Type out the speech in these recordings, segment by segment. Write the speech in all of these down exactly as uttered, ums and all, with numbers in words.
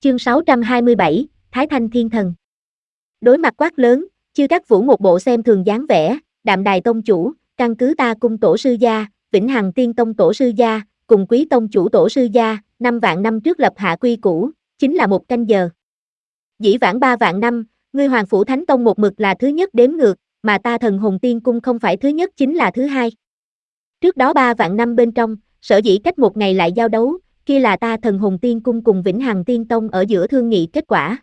Chương sáu trăm hai mươi bảy, Thái Thanh Thiên Thần. Đối mặt quát lớn, Chư Cát Vũ một bộ xem thường dáng vẻ, Đạm Đài tông chủ, căn cứ ta cung tổ sư gia, Vĩnh Hằng Tiên tông tổ sư gia, cùng Quý tông chủ tổ sư gia, năm vạn năm trước lập hạ quy củ, chính là một canh giờ. Dĩ vãng ba vạn năm, ngươi Hoàng Phủ Thánh Tông một mực là thứ nhất đếm ngược, mà ta Thần Hồn Tiên cung không phải thứ nhất chính là thứ hai. Trước đó ba vạn năm bên trong, sở dĩ cách một ngày lại giao đấu, kia là ta Thần Hồn Tiên cung cùng Vĩnh Hằng Tiên tông ở giữa thương nghị kết quả.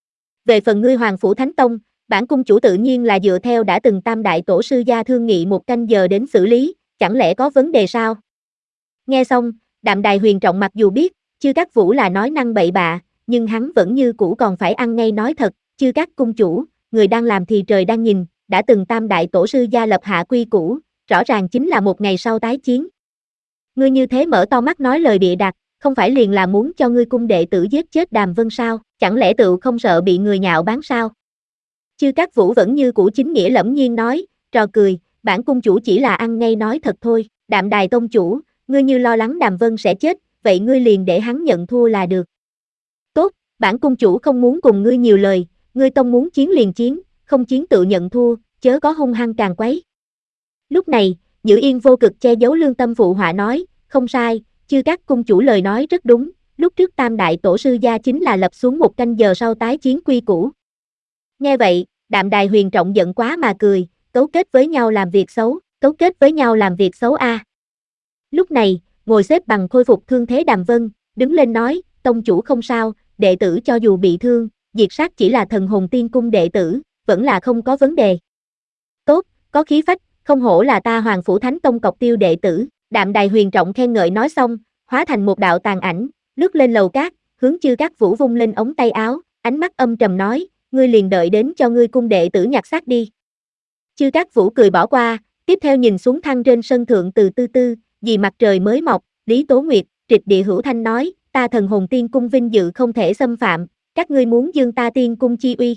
Về phần ngươi Hoàng Phủ Thánh Tông, bản cung chủ tự nhiên là dựa theo đã từng tam đại tổ sư gia thương nghị một canh giờ đến xử lý, chẳng lẽ có vấn đề sao? Nghe xong, Đạm Đài Huyền Trọng mặc dù biết, Chư Cát Vũ là nói năng bậy bạ, nhưng hắn vẫn như cũ còn phải ăn ngay nói thật, Chư Cát cung chủ, người đang làm thì trời đang nhìn, đã từng tam đại tổ sư gia lập hạ quy củ, rõ ràng chính là một ngày sau tái chiến. Ngươi như thế mở to mắt nói lời bịa đặt, không phải liền là muốn cho ngươi cung đệ tử giết chết Đàm Vân sao, chẳng lẽ tự không sợ bị người nhạo báng sao? Chư Cát Vũ vẫn như cũ chính nghĩa lẫm nhiên nói, trò cười, bản cung chủ chỉ là ăn ngay nói thật thôi, Đạm Đài tông chủ, ngươi như lo lắng Đàm Vân sẽ chết, vậy ngươi liền để hắn nhận thua là được. Tốt, bản cung chủ không muốn cùng ngươi nhiều lời, ngươi tông muốn chiến liền chiến, không chiến tự nhận thua, chớ có hung hăng càng quấy. Lúc này, Nhữ Yên vô cực che giấu lương tâm phụ họa nói, không sai, Chư Cát cung chủ lời nói rất đúng, lúc trước tam đại tổ sư gia chính là lập xuống một canh giờ sau tái chiến quy củ. Nghe vậy, Đạm Đài Huyền Trọng giận quá mà cười, cấu kết với nhau làm việc xấu, cấu kết với nhau làm việc xấu a. À. Lúc này, ngồi xếp bằng khôi phục thương thế Đàm Vân, đứng lên nói, tông chủ không sao, đệ tử cho dù bị thương, diệt sát chỉ là Thần Hồn Tiên cung đệ tử, vẫn là không có vấn đề. Tốt, có khí phách, không hổ là ta Hoàng Phủ Thánh Tông cọc tiêu đệ tử, Đạm Đài Huyền Trọng khen ngợi nói xong, hóa thành một đạo tàn ảnh, lướt lên lầu cát, hướng Chư Cát Vũ vung lên ống tay áo, ánh mắt âm trầm nói, ngươi liền đợi đến cho ngươi cung đệ tử nhặt xác đi. Chư Cát Vũ cười bỏ qua, tiếp theo nhìn xuống thăng trên sân thượng từ tư tư, vì mặt trời mới mọc, Lý Tố Nguyệt, trịch địa hữu thanh nói, ta Thần Hồn Tiên cung vinh dự không thể xâm phạm, các ngươi muốn dương ta tiên cung chi uy.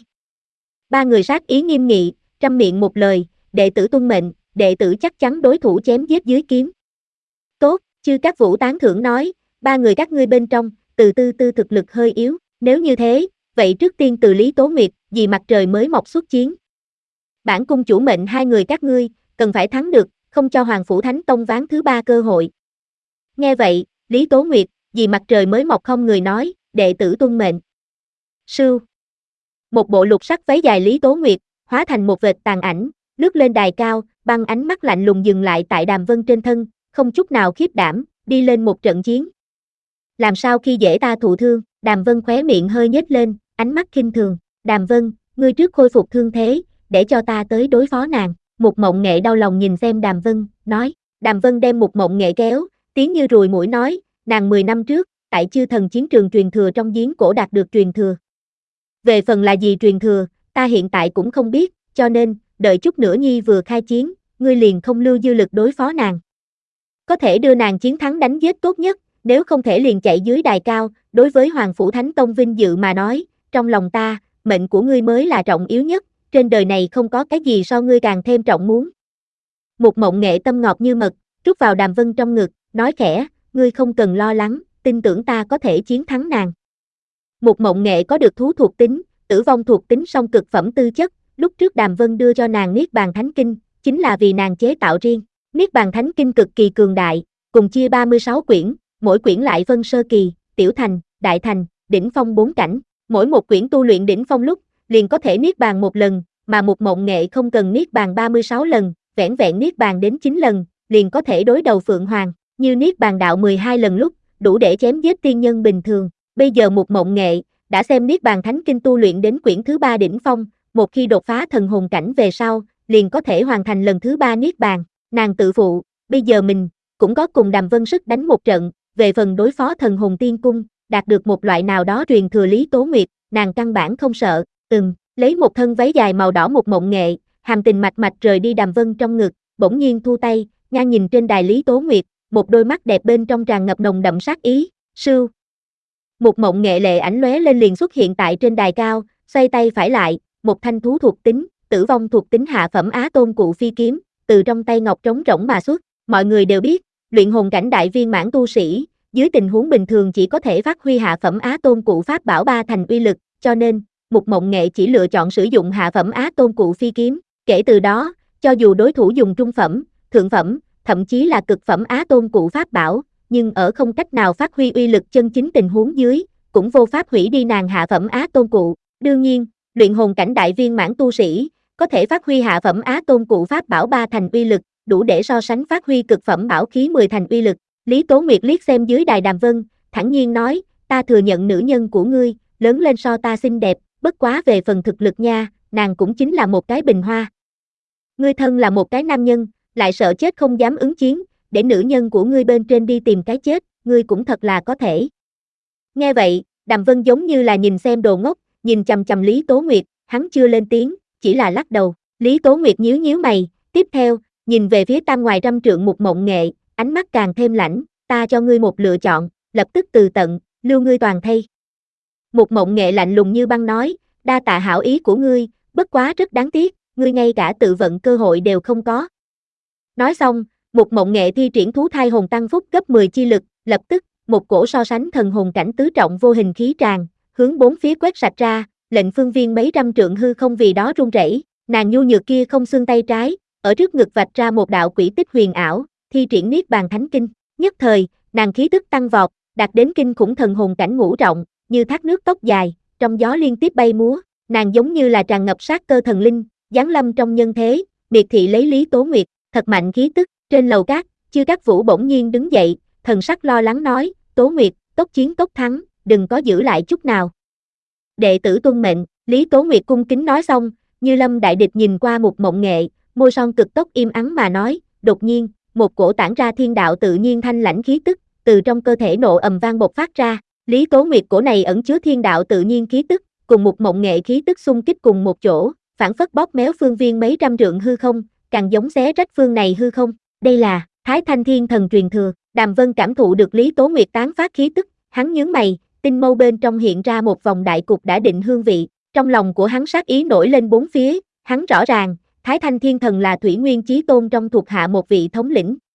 Ba người sát ý nghiêm nghị, trăm miệng một lời, đệ tử tuân mệnh, đệ tử chắc chắn đối thủ chém giết dưới kiếm. Tốt, Chư Cát Vũ tán thưởng nói, ba người các ngươi bên trong, từ tư tư thực lực hơi yếu, nếu như thế, vậy trước tiên từ Lý Tố Nguyệt, vì mặt trời mới mọc xuất chiến. Bản cung chủ mệnh hai người các ngươi, cần phải thắng được, không cho Hoàng Phủ Thánh Tông ván thứ ba cơ hội. Nghe vậy, Lý Tố Nguyệt, vì mặt trời mới mọc không người nói, đệ tử tuân mệnh. Sưu. Một bộ lục sắc váy dài Lý Tố Nguyệt, hóa thành một vệt tàn ảnh, lướt lên đài cao, băng ánh mắt lạnh lùng dừng lại tại Đàm Vân trên thân, không chút nào khiếp đảm, đi lên một trận chiến. Làm sao khi dễ ta thụ thương, Đàm Vân khóe miệng hơi nhếch lên, ánh mắt khinh thường, Đàm Vân, ngươi trước khôi phục thương thế, để cho ta tới đối phó nàng. Mục Mộng Nghệ đau lòng nhìn xem Đàm Vân, nói, Đàm Vân đem Mục Mộng Nghệ kéo, tiếng như ruồi muỗi nói, nàng mười năm trước, tại Chư Thần chiến trường truyền thừa trong giếng cổ đạt được truyền thừa. Về phần là gì truyền thừa, ta hiện tại cũng không biết, cho nên, đợi chút nữa nhi vừa khai chiến, ngươi liền không lưu dư lực đối phó nàng. Có thể đưa nàng chiến thắng đánh giết tốt nhất, nếu không thể liền chạy dưới đài cao, đối với Hoàng Phủ Thánh Tông vinh dự mà nói, trong lòng ta, mệnh của ngươi mới là trọng yếu nhất, trên đời này không có cái gì so ngươi càng thêm trọng muốn. Một Mộng Nghệ tâm ngọt như mật, trút vào Đàm Vân trong ngực, nói khẽ, ngươi không cần lo lắng, tin tưởng ta có thể chiến thắng nàng. Một Mộng Nghệ có được thú thuộc tính, tử vong thuộc tính song cực phẩm tư chất, lúc trước Đàm Vân đưa cho nàng Niết Bàn Thánh Kinh, chính là vì nàng chế tạo riêng. Niết Bàn Thánh Kinh cực kỳ cường đại, cùng chia ba mươi sáu quyển, mỗi quyển lại phân sơ kỳ, tiểu thành, đại thành, đỉnh phong bốn cảnh, mỗi một quyển tu luyện đỉnh phong lúc, liền có thể niết bàn một lần, mà Một Mộng Nghệ không cần niết bàn ba mươi sáu lần, vẻn vẹn niết bàn đến chín lần, liền có thể đối đầu Phượng Hoàng, như niết bàn đạo mười hai lần lúc, đủ để chém giết tiên nhân bình thường. Bây giờ Một Mộng Nghệ đã xem Niết Bàn Thánh Kinh tu luyện đến quyển thứ ba đỉnh phong, một khi đột phá thần hồn cảnh về sau, liền có thể hoàn thành lần thứ ba niết bàn. Nàng tự phụ, bây giờ mình cũng có cùng Đàm Vân sức đánh một trận, về phần đối phó Thần Hồn Tiên cung, đạt được một loại nào đó truyền thừa Lý Tố Nguyệt, nàng căn bản không sợ. Ừm, lấy một thân váy dài màu đỏ Một Mộng Nghệ, hàm tình mạch mạch rời đi Đàm Vân trong ngực, bỗng nhiên thu tay, ngang nhìn trên đài Lý Tố Nguyệt, một đôi mắt đẹp bên trong tràn ngập nồng đậm sát ý. Sưu. Một Mộng Nghệ lệ ảnh lóe lên liền xuất hiện tại trên đài cao, xoay tay phải lại, một thanh thú thuộc tính, tử vong thuộc tính hạ phẩm Á Tôn Cụ Phi kiếm, từ trong tay ngọc trống rỗng mà xuất. Mọi người đều biết, luyện hồn cảnh đại viên mãn tu sĩ, dưới tình huống bình thường chỉ có thể phát huy hạ phẩm Á Tôn Cụ Pháp Bảo ba thành uy lực, cho nên, Mục Mộng Nghệ chỉ lựa chọn sử dụng hạ phẩm Á Tôn Cụ Phi Kiếm. Kể từ đó, cho dù đối thủ dùng trung phẩm, thượng phẩm, thậm chí là cực phẩm Á Tôn Cụ Pháp Bảo, nhưng ở không cách nào phát huy uy lực chân chính tình huống dưới, cũng vô pháp hủy đi nàng hạ phẩm Á Tôn Cụ. Đương nhiên, luyện hồn cảnh đại viên mãn tu sĩ, có thể phát huy hạ phẩm Á Tôn Cụ Pháp Bảo ba thành uy lực, đủ để so sánh phát huy cực phẩm bảo khí mười thành uy lực. Lý Tố Nguyệt liếc xem dưới đài đàm vân, thản nhiên nói, ta thừa nhận nữ nhân của ngươi, lớn lên so ta xinh đẹp, bất quá về phần thực lực nha, nàng cũng chính là một cái bình hoa. Ngươi thân là một cái nam nhân, lại sợ chết không dám ứng chiến, để nữ nhân của ngươi bên trên đi tìm cái chết, ngươi cũng thật là có thể. Nghe vậy, Đàm Vân giống như là nhìn xem đồ ngốc, nhìn chằm chằm Lý Tố Nguyệt, hắn chưa lên tiếng, chỉ là lắc đầu. Lý Tố Nguyệt nhíu nhíu mày, tiếp theo, nhìn về phía tam ngoài trăm trượng Mục Mộng Nghệ, ánh mắt càng thêm lãnh, ta cho ngươi một lựa chọn, lập tức từ tận, lưu ngươi toàn thây. Mục Mộng Nghệ lạnh lùng như băng nói, đa tạ hảo ý của ngươi, bất quá rất đáng tiếc, ngươi ngay cả tự vận cơ hội đều không có. Nói xong, Mục Mộng Nghệ thi triển thú thai hồn tăng phúc gấp mười chi lực, lập tức, một cổ so sánh thần hồn cảnh tứ trọng vô hình khí tràn, hướng bốn phía quét sạch ra, lệnh phương viên mấy trăm trượng hư không vì đó run rẩy. Nàng nhu nhược kia không xương tay trái, ở trước ngực vạch ra một đạo quỷ tích huyền ảo, thi triển niết bàn thánh kinh. Nhất thời, nàng khí tức tăng vọt, đạt đến kinh khủng thần hồn cảnh ngũ trọng, như thác nước tóc dài, trong gió liên tiếp bay múa. Nàng giống như là tràn ngập sát cơ thần linh, giáng lâm trong nhân thế, miệt thị lấy Lý Tố Nguyệt, thật mạnh khí tức. Trên lầu cát, Chư Cát Vũ bỗng nhiên đứng dậy, thần sắc lo lắng nói, Tố Nguyệt, tốc chiến tốc thắng, đừng có giữ lại chút nào. Đệ tử tuân mệnh, Lý Tố Nguyệt cung kính nói xong, như lâm đại địch nhìn qua Mục Mộng Nghệ, môi son cực tốc im ắng mà nói, đột nhiên, một cổ tản ra thiên đạo tự nhiên thanh lãnh khí tức, từ trong cơ thể nộ ầm vang bộc phát ra. Lý Tố Nguyệt cổ này ẩn chứa thiên đạo tự nhiên khí tức, cùng Mục Mộng Nghệ khí tức xung kích cùng một chỗ, phản phất bóp méo phương viên mấy trăm trượng hư không, càng giống xé rách phương này hư không. Đây là Thái Thanh Thiên Thần truyền thừa. Đàm Vân cảm thụ được Lý Tố Nguyệt tán phát khí tức, hắn nhướng mày, tinh mâu bên trong hiện ra một vòng đại cục đã định hương vị, trong lòng của hắn sát ý nổi lên bốn phía, hắn rõ ràng, Thái Thanh Thiên Thần là Thủy Nguyên Chí Tôn trong thuộc hạ một vị thống lĩnh,